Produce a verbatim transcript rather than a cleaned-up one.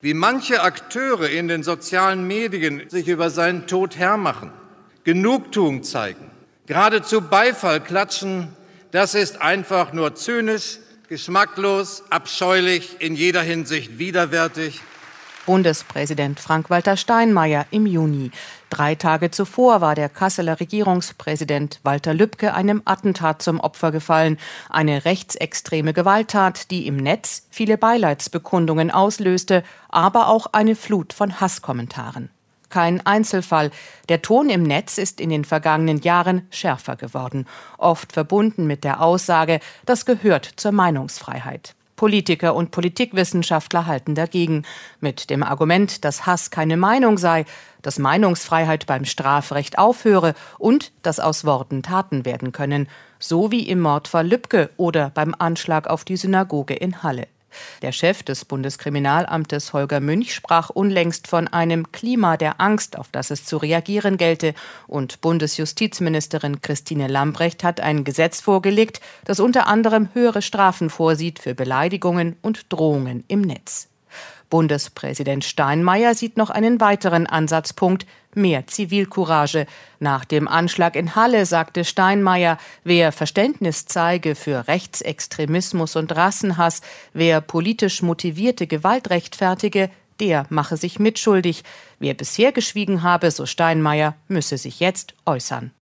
Wie manche Akteure in den sozialen Medien sich über seinen Tod hermachen, Genugtuung zeigen, geradezu Beifall klatschen, das ist einfach nur zynisch, geschmacklos, abscheulich, in jeder Hinsicht widerwärtig. Bundespräsident Frank-Walter Steinmeier im Juni. Drei Tage zuvor war der Kasseler Regierungspräsident Walter Lübcke einem Attentat zum Opfer gefallen. Eine rechtsextreme Gewalttat, die im Netz viele Beileidsbekundungen auslöste, aber auch eine Flut von Hasskommentaren. Kein Einzelfall. Der Ton im Netz ist in den vergangenen Jahren schärfer geworden. Oft verbunden mit der Aussage, das gehört zur Meinungsfreiheit. Politiker und Politikwissenschaftler halten dagegen, mit dem Argument, dass Hass keine Meinung sei, dass Meinungsfreiheit beim Strafrecht aufhöre und dass aus Worten Taten werden können, so wie im Mordfall Lübcke oder beim Anschlag auf die Synagoge in Halle. Der Chef des Bundeskriminalamtes Holger Münch sprach unlängst von einem Klima der Angst, auf das es zu reagieren gelte. Und Bundesjustizministerin Christine Lambrecht hat ein Gesetz vorgelegt, das unter anderem höhere Strafen vorsieht für Beleidigungen und Drohungen im Netz. Bundespräsident Steinmeier sieht noch einen weiteren Ansatzpunkt: mehr Zivilcourage. Nach dem Anschlag in Halle sagte Steinmeier, wer Verständnis zeige für Rechtsextremismus und Rassenhass, wer politisch motivierte Gewalt rechtfertige, der mache sich mitschuldig. Wer bisher geschwiegen habe, so Steinmeier, müsse sich jetzt äußern.